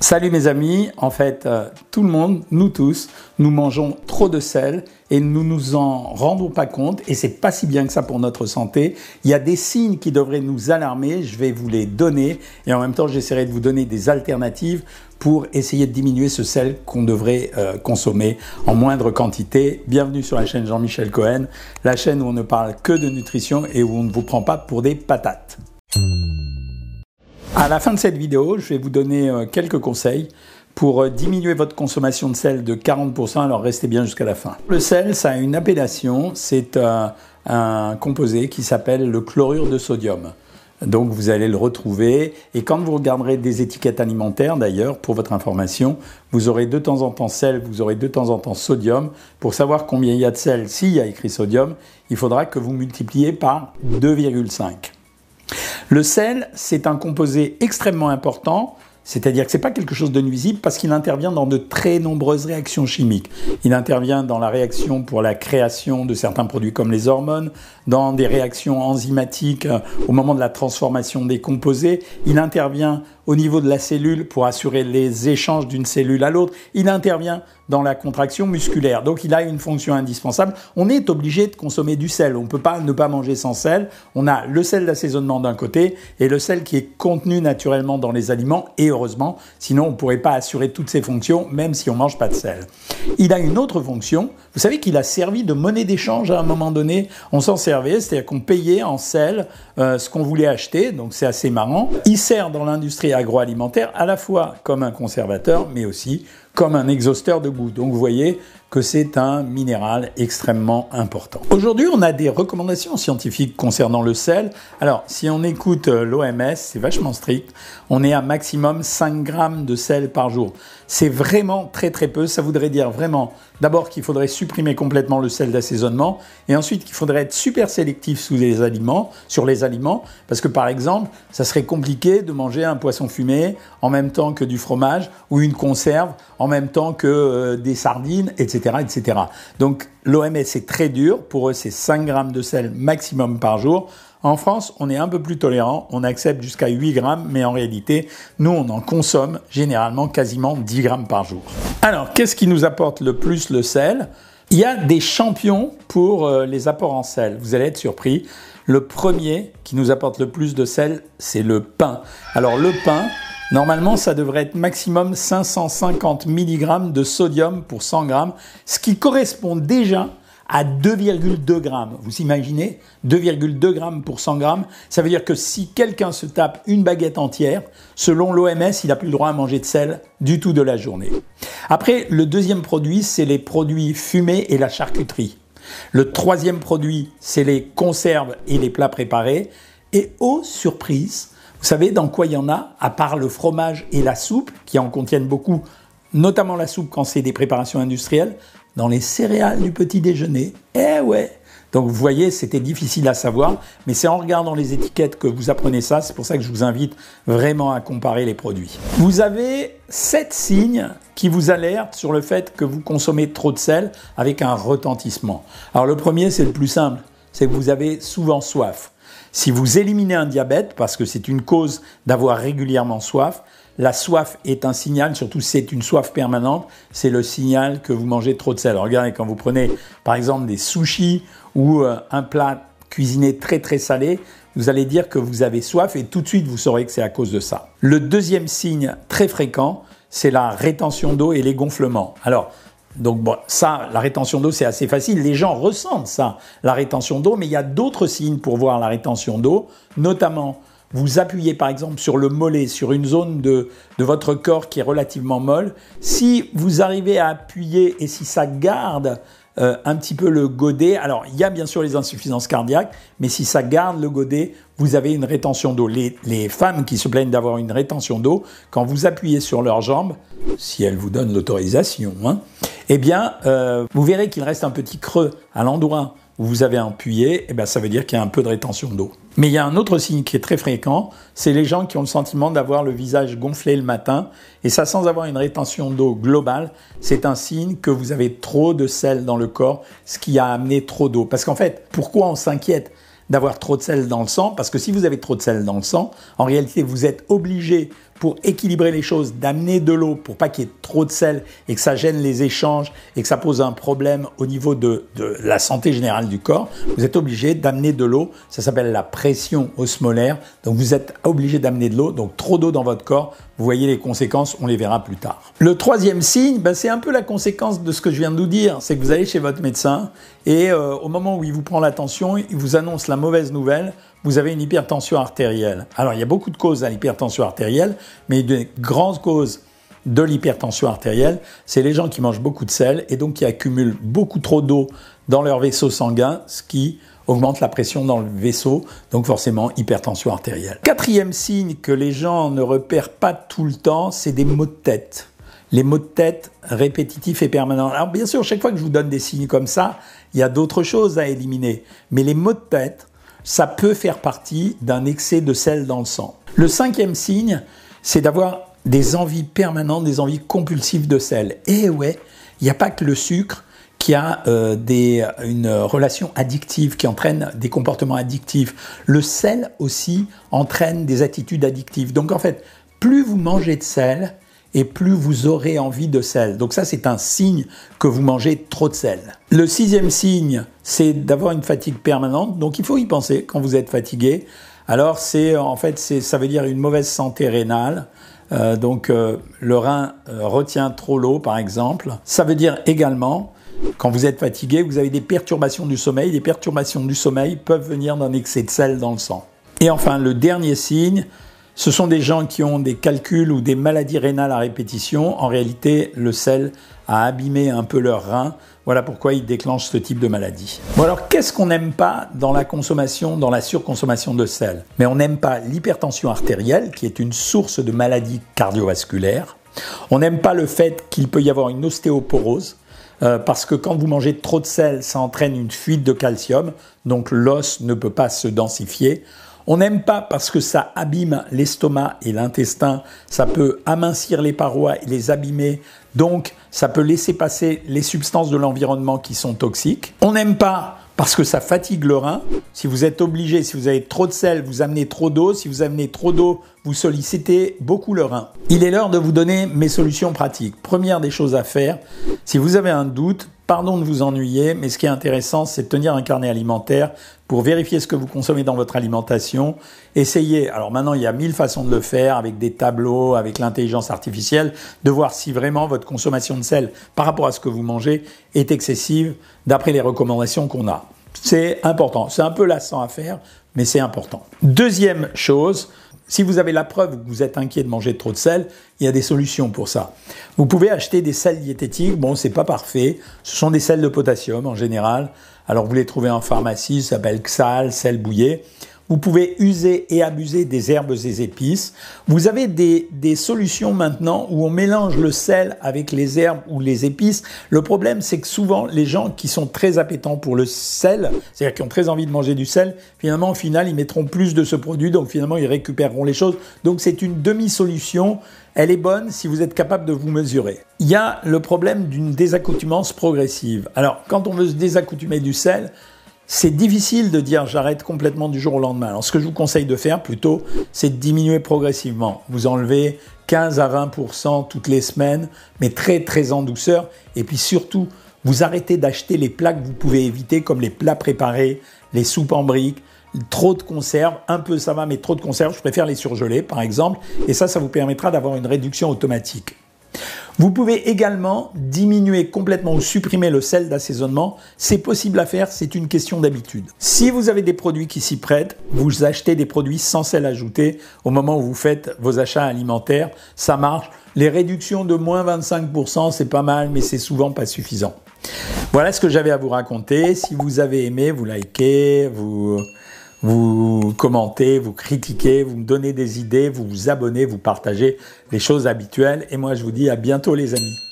Salut mes amis, en fait tout le monde, nous tous, nous mangeons trop de sel et nous nous en rendons pas compte et c'est pas si bien que ça pour notre santé. Il y a des signes qui devraient nous alarmer, je vais vous les donner et en même temps j'essaierai de vous donner des alternatives pour essayer de diminuer ce sel qu'on devrait consommer en moindre quantité. Bienvenue sur la chaîne Jean-Michel Cohen, la chaîne où on ne parle que de nutrition et où on ne vous prend pas pour des patates. À la fin de cette vidéo, je vais vous donner quelques conseils pour diminuer votre consommation de sel de 40%, alors restez bien jusqu'à la fin. Le sel, ça a une appellation, c'est un composé qui s'appelle le chlorure de sodium. Donc vous allez le retrouver et quand vous regarderez des étiquettes alimentaires d'ailleurs, pour votre information, vous aurez de temps en temps sel, vous aurez de temps en temps sodium. Pour savoir combien il y a de sel, s'il y a écrit sodium, il faudra que vous multipliez par 2,5. Le sel, c'est un composé extrêmement important, c'est-à-dire que ce n'est pas quelque chose de nuisible parce qu'il intervient dans de très nombreuses réactions chimiques. Il intervient dans la réaction pour la création de certains produits comme les hormones, dans des réactions enzymatiques au moment de la transformation des composés. Il intervient au niveau de la cellule pour assurer les échanges d'une cellule à l'autre. Il intervient dans la contraction musculaire. Donc il a une fonction indispensable. On est obligé de consommer du sel. On ne peut pas ne pas manger sans sel. On a le sel d'assaisonnement d'un côté et le sel qui est contenu naturellement dans les aliments et heureusement, sinon on ne pourrait pas assurer toutes ces fonctions même si on ne mange pas de sel. Il a une autre fonction. Vous savez qu'il a servi de monnaie d'échange à un moment donné. On s'en servait, c'est-à-dire qu'on payait en sel ce qu'on voulait acheter, donc c'est assez marrant. Il sert dans l'industrie agroalimentaire à la fois comme un conservateur mais aussi comme un exhausteur de goût. Donc vous voyez que c'est un minéral extrêmement important. Aujourd'hui, on a des recommandations scientifiques concernant le sel. Alors, si on écoute l'OMS, c'est vachement strict. On est à maximum 5 grammes de sel par jour. C'est vraiment très très peu. Ça voudrait dire vraiment, d'abord qu'il faudrait supprimer complètement le sel d'assaisonnement et ensuite qu'il faudrait être super sélectif sur les aliments, parce que par exemple, ça serait compliqué de manger un poisson fumé en même temps que du fromage ou une conserve en même temps que des sardines, etc., etc. Donc l'OMS est très dur. Pour eux, c'est 5 grammes de sel maximum par jour. En France, on est un peu plus tolérant, on accepte jusqu'à 8 grammes, mais en réalité, nous, on en consomme généralement quasiment 10 grammes par jour. Alors, qu'est-ce qui nous apporte le plus le sel ? Il y a des champions pour les apports en sel. Vous allez être surpris. Le premier qui nous apporte le plus de sel, c'est le pain. Alors, le pain, normalement, ça devrait être maximum 550 mg de sodium pour 100 grammes, ce qui correspond déjà à 2,2 grammes. Vous imaginez 2,2 grammes pour 100 grammes. Ça veut dire que si quelqu'un se tape une baguette entière, selon l'OMS, il n'a plus le droit à manger de sel du tout de la journée. Après, le deuxième produit, c'est les produits fumés et la charcuterie. Le troisième produit, c'est les conserves et les plats préparés. Et oh, surprise, vous savez dans quoi il y en a, à part le fromage et la soupe, qui en contiennent beaucoup, notamment la soupe quand c'est des préparations industrielles, dans les céréales du petit déjeuner. Eh ouais! Donc vous voyez, c'était difficile à savoir, mais c'est en regardant les étiquettes que vous apprenez ça. C'est pour ça que je vous invite vraiment à comparer les produits. Vous avez 7 signes qui vous alertent sur le fait que vous consommez trop de sel avec un retentissement. Alors le premier, c'est le plus simple, c'est que vous avez souvent soif. Si vous éliminez un diabète, parce que c'est une cause d'avoir régulièrement soif, la soif est un signal, surtout si c'est une soif permanente, c'est le signal que vous mangez trop de sel. Alors, regardez, quand vous prenez par exemple des sushis ou un plat cuisiné très très salé, vous allez dire que vous avez soif et tout de suite vous saurez que c'est à cause de ça. Le deuxième signe très fréquent, c'est la rétention d'eau et les gonflements. Alors, donc bon, ça, la rétention d'eau, c'est assez facile. Les gens ressentent ça, la rétention d'eau, mais il y a d'autres signes pour voir la rétention d'eau, notamment vous appuyez par exemple sur le mollet, sur une zone de votre corps qui est relativement molle. Si vous arrivez à appuyer et si ça garde un petit peu le godet, alors il y a bien sûr les insuffisances cardiaques, mais si ça garde le godet, vous avez une rétention d'eau. Les femmes qui se plaignent d'avoir une rétention d'eau, quand vous appuyez sur leurs jambes, si elles vous donnent l'autorisation, eh bien, vous verrez qu'il reste un petit creux à l'endroit où vous avez appuyé, eh bien, ça veut dire qu'il y a un peu de rétention d'eau. Mais il y a un autre signe qui est très fréquent, c'est les gens qui ont le sentiment d'avoir le visage gonflé le matin, et ça sans avoir une rétention d'eau globale, c'est un signe que vous avez trop de sel dans le corps, ce qui a amené trop d'eau. Parce qu'en fait, pourquoi on s'inquiète d'avoir trop de sel dans le sang? Parce que si vous avez trop de sel dans le sang, en réalité, vous êtes obligé pour équilibrer les choses, d'amener de l'eau pour pas qu'il y ait trop de sel et que ça gêne les échanges et que ça pose un problème au niveau de la santé générale du corps, vous êtes obligé d'amener de l'eau. Ça s'appelle la pression osmolaire. Donc vous êtes obligé d'amener de l'eau. Donc trop d'eau dans votre corps, vous voyez les conséquences, on les verra plus tard. Le troisième signe, c'est un peu la conséquence de ce que je viens de vous dire. C'est que vous allez chez votre médecin et au moment où il vous prend la tension, il vous annonce la mauvaise nouvelle. Vous avez une hypertension artérielle. Alors, il y a beaucoup de causes à l'hypertension artérielle, mais une des grandes causes de l'hypertension artérielle, c'est les gens qui mangent beaucoup de sel et donc qui accumulent beaucoup trop d'eau dans leur vaisseau sanguin, ce qui augmente la pression dans le vaisseau, donc forcément hypertension artérielle. Quatrième signe que les gens ne repèrent pas tout le temps, c'est des maux de tête. Les maux de tête répétitifs et permanents. Alors bien sûr, chaque fois que je vous donne des signes comme ça, il y a d'autres choses à éliminer, mais les maux de tête, ça peut faire partie d'un excès de sel dans le sang. Le cinquième signe, c'est d'avoir des envies permanentes, des envies compulsives de sel. Et ouais, il n'y a pas que le sucre qui a une relation addictive, qui entraîne des comportements addictifs. Le sel aussi entraîne des attitudes addictives. Donc en fait, plus vous mangez de sel, et plus vous aurez envie de sel. Donc ça, c'est un signe que vous mangez trop de sel. Le sixième signe, c'est d'avoir une fatigue permanente. Donc il faut y penser quand vous êtes fatigué. Alors ça veut dire une mauvaise santé rénale. Le rein retient trop l'eau, par exemple. Ça veut dire également, quand vous êtes fatigué, vous avez des perturbations du sommeil. Les perturbations du sommeil peuvent venir d'un excès de sel dans le sang. Et enfin, le dernier signe, ce sont des gens qui ont des calculs ou des maladies rénales à répétition. En réalité, le sel a abîmé un peu leurs reins. Voilà pourquoi ils déclenchent ce type de maladie. Bon alors, qu'est-ce qu'on n'aime pas dans la consommation, dans la surconsommation de sel? Mais on n'aime pas l'hypertension artérielle, qui est une source de maladie cardiovasculaire. On n'aime pas le fait qu'il peut y avoir une ostéoporose, parce que quand vous mangez trop de sel, ça entraîne une fuite de calcium, donc l'os ne peut pas se densifier. On n'aime pas parce que ça abîme l'estomac et l'intestin, ça peut amincir les parois et les abîmer, donc ça peut laisser passer les substances de l'environnement qui sont toxiques. On n'aime pas parce que ça fatigue le rein. Si vous êtes obligé, si vous avez trop de sel, vous amenez trop d'eau. Si vous amenez trop d'eau, vous sollicitez beaucoup le rein. Il est l'heure de vous donner mes solutions pratiques. Première des choses à faire, si vous avez un doute, pardon de vous ennuyer, mais ce qui est intéressant, c'est de tenir un carnet alimentaire pour vérifier ce que vous consommez dans votre alimentation. Essayez, alors maintenant il y a 1000 façons de le faire, avec des tableaux, avec l'intelligence artificielle, de voir si vraiment votre consommation de sel par rapport à ce que vous mangez est excessive d'après les recommandations qu'on a. C'est important, c'est un peu lassant à faire, mais c'est important. Deuxième chose, si vous avez la preuve que vous êtes inquiet de manger trop de sel, il y a des solutions pour ça. Vous pouvez acheter des sels diététiques. Bon, c'est pas parfait. Ce sont des sels de potassium en général. Alors, vous les trouvez en pharmacie. Ça s'appelle Xal, sel bouillé. Vous pouvez user et abuser des herbes et des épices. Vous avez des solutions maintenant où on mélange le sel avec les herbes ou les épices. Le problème, c'est que souvent, les gens qui sont très appétents pour le sel, c'est-à-dire qui ont très envie de manger du sel, finalement, au final, ils mettront plus de ce produit. Donc, finalement, ils récupéreront les choses. Donc, c'est une demi-solution. Elle est bonne si vous êtes capable de vous mesurer. Il y a le problème d'une désaccoutumance progressive. Alors, quand on veut se désaccoutumer du sel, c'est difficile de dire j'arrête complètement du jour au lendemain. Alors ce que je vous conseille de faire plutôt, c'est de diminuer progressivement. Vous enlevez 15 à 20% toutes les semaines, mais très très en douceur. Et puis surtout, vous arrêtez d'acheter les plats que vous pouvez éviter, comme les plats préparés, les soupes en briques, trop de conserves, un peu ça va, mais trop de conserves, je préfère les surgeler par exemple. Et ça vous permettra d'avoir une réduction automatique. Vous pouvez également diminuer complètement ou supprimer le sel d'assaisonnement. C'est possible à faire, c'est une question d'habitude. Si vous avez des produits qui s'y prêtent, vous achetez des produits sans sel ajouté au moment où vous faites vos achats alimentaires. Ça marche. Les réductions de moins 25%, c'est pas mal, mais c'est souvent pas suffisant. Voilà ce que j'avais à vous raconter. Si vous avez aimé, vous likez, vous commentez, vous critiquez, vous me donnez des idées, vous vous abonnez, vous partagez les choses habituelles. Et moi, je vous dis à bientôt les amis.